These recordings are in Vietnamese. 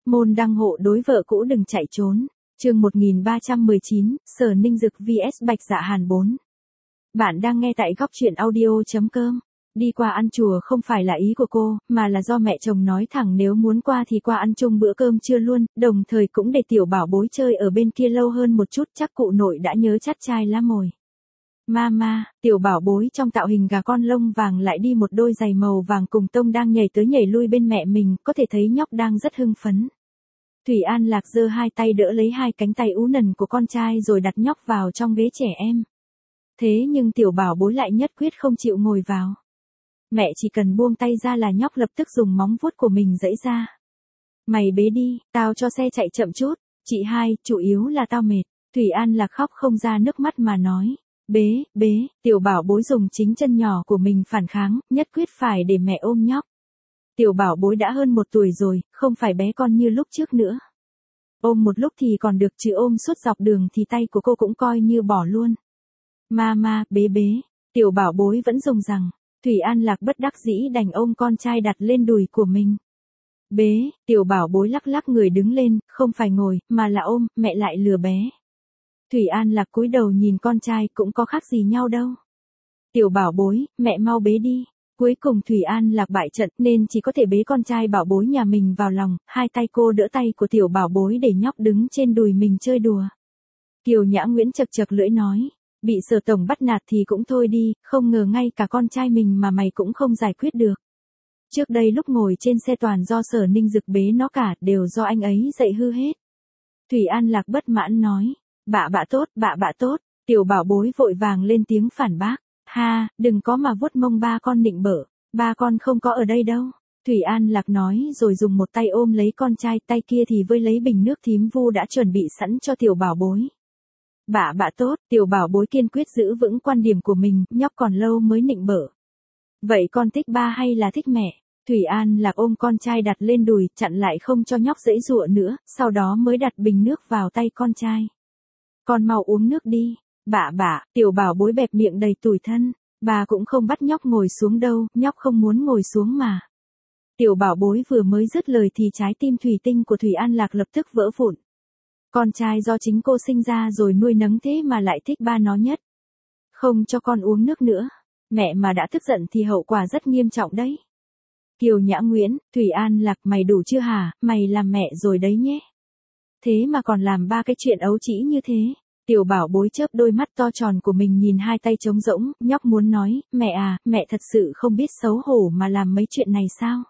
Môn đăng hộ đối vợ cũ đừng chạy trốn. Chương 1319, Sở Ninh Dực vs Bạch Dạ Hàn 4. Bạn đang nghe tại góc truyện audio.com. Đi qua ăn chùa không phải là ý của cô, mà là do mẹ chồng nói thẳng nếu muốn qua thì qua ăn chung bữa cơm trưa luôn, đồng thời cũng để tiểu bảo bối chơi ở bên kia lâu hơn một chút, chắc cụ nội đã nhớ chắt trai lắm rồi. Mama, tiểu bảo bối trong tạo hình gà con lông vàng lại đi một đôi giày màu vàng cùng tông đang nhảy tới nhảy lui bên mẹ mình, có thể thấy nhóc đang rất hưng phấn. Thủy An Lạc giơ hai tay đỡ lấy hai cánh tay ú nần của con trai rồi đặt nhóc vào trong ghế trẻ em. Thế nhưng tiểu bảo bối lại nhất quyết không chịu ngồi vào. Mẹ chỉ cần buông tay ra là nhóc lập tức dùng móng vuốt của mình giãy ra. Mày bế đi, tao cho xe chạy chậm chút. Chị hai, chủ yếu là tao mệt. Thủy An Lạc khóc không ra nước mắt mà nói. Bế, tiểu bảo bối dùng chính chân nhỏ của mình phản kháng, nhất quyết phải để mẹ ôm nhóc. Tiểu bảo bối đã hơn 1 tuổi rồi, không phải bé con như lúc trước nữa. Ôm một lúc thì còn được chứ ôm suốt dọc đường thì tay của cô cũng coi như bỏ luôn. Mama, bế. Tiểu bảo bối vẫn dùng rằng. Thủy An Lạc bất đắc dĩ đành ôm con trai đặt lên đùi của mình. Bế, tiểu bảo bối lắc lắc người đứng lên, không phải ngồi, mà là ôm, mẹ lại lừa bé. Thủy An Lạc cúi đầu nhìn con trai cũng có khác gì nhau đâu. Tiểu bảo bối, mẹ mau bế đi. Cuối cùng Thủy An Lạc bại trận nên chỉ có thể bế con trai bảo bối nhà mình vào lòng, hai tay cô đỡ tay của tiểu bảo bối để nhóc đứng trên đùi mình chơi đùa. Kiều Nhã Nguyễn chật chật lưỡi nói, bị Sở tổng bắt nạt thì cũng thôi đi, không ngờ ngay cả con trai mình mà mày cũng không giải quyết được. Trước đây lúc ngồi trên xe toàn do Sở Ninh Dực bế nó cả, đều do anh ấy dạy hư hết. Thủy An Lạc bất mãn nói, bạ tốt, tiểu bảo bối vội vàng lên tiếng phản bác. Ha, đừng có mà vuốt mông ba con nịnh bợ, ba con không có ở đây đâu. Thủy An Lạc nói rồi dùng một tay ôm lấy con trai, tay kia thì vơi lấy bình nước thím Vu đã chuẩn bị sẵn cho tiểu bảo bối. Bạ tốt, tiểu bảo bối kiên quyết giữ vững quan điểm của mình, nhóc còn lâu mới nịnh bợ. Vậy con thích ba hay là thích mẹ? Thủy An Lạc ôm con trai đặt lên đùi, chặn lại không cho nhóc giãy giụa nữa, sau đó mới đặt bình nước vào tay con trai. Con mau uống nước đi. Bạ, tiểu bảo bối bẹp miệng đầy tủi thân, bà cũng không bắt nhóc ngồi xuống đâu, nhóc không muốn ngồi xuống mà. Tiểu bảo bối vừa mới dứt lời thì trái tim thủy tinh của Thủy An Lạc lập tức vỡ vụn. Con trai do chính cô sinh ra rồi nuôi nấng thế mà lại thích ba nó nhất. Không cho con uống nước nữa, mẹ mà đã tức giận thì hậu quả rất nghiêm trọng đấy. Kiều Nhã Nguyễn, Thủy An Lạc mày đủ chưa hả, mày làm mẹ rồi đấy nhé. Thế mà còn làm ba cái chuyện ấu trĩ như thế. Tiểu bảo bối chớp đôi mắt to tròn của mình nhìn hai tay trống rỗng, nhóc muốn nói, mẹ à, mẹ thật sự không biết xấu hổ mà làm mấy chuyện này sao?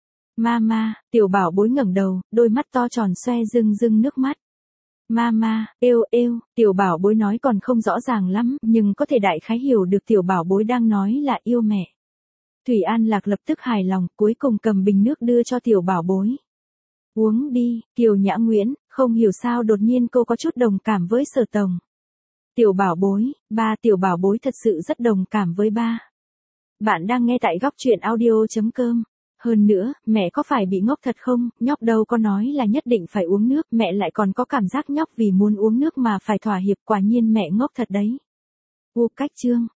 Mama, tiểu bảo bối ngẩng đầu, đôi mắt to tròn xoe rưng nước mắt. Mama, êu, tiểu bảo bối nói còn không rõ ràng lắm, nhưng có thể đại khái hiểu được tiểu bảo bối đang nói là yêu mẹ. Thủy An Lạc lập tức hài lòng, cuối cùng cầm bình nước đưa cho tiểu bảo bối. Uống đi, Kiều Nhã Nguyễn, không hiểu sao đột nhiên cô có chút đồng cảm với Sở tổng. Tiểu bảo bối, tiểu bảo bối thật sự rất đồng cảm với ba. Bạn đang nghe tại góc truyện audio.com. Hơn nữa, mẹ có phải bị ngốc thật không, nhóc đâu có nói là nhất định phải uống nước, mẹ lại còn có cảm giác nhóc vì muốn uống nước mà phải thỏa hiệp, quả nhiên mẹ ngốc thật đấy. Cách chương.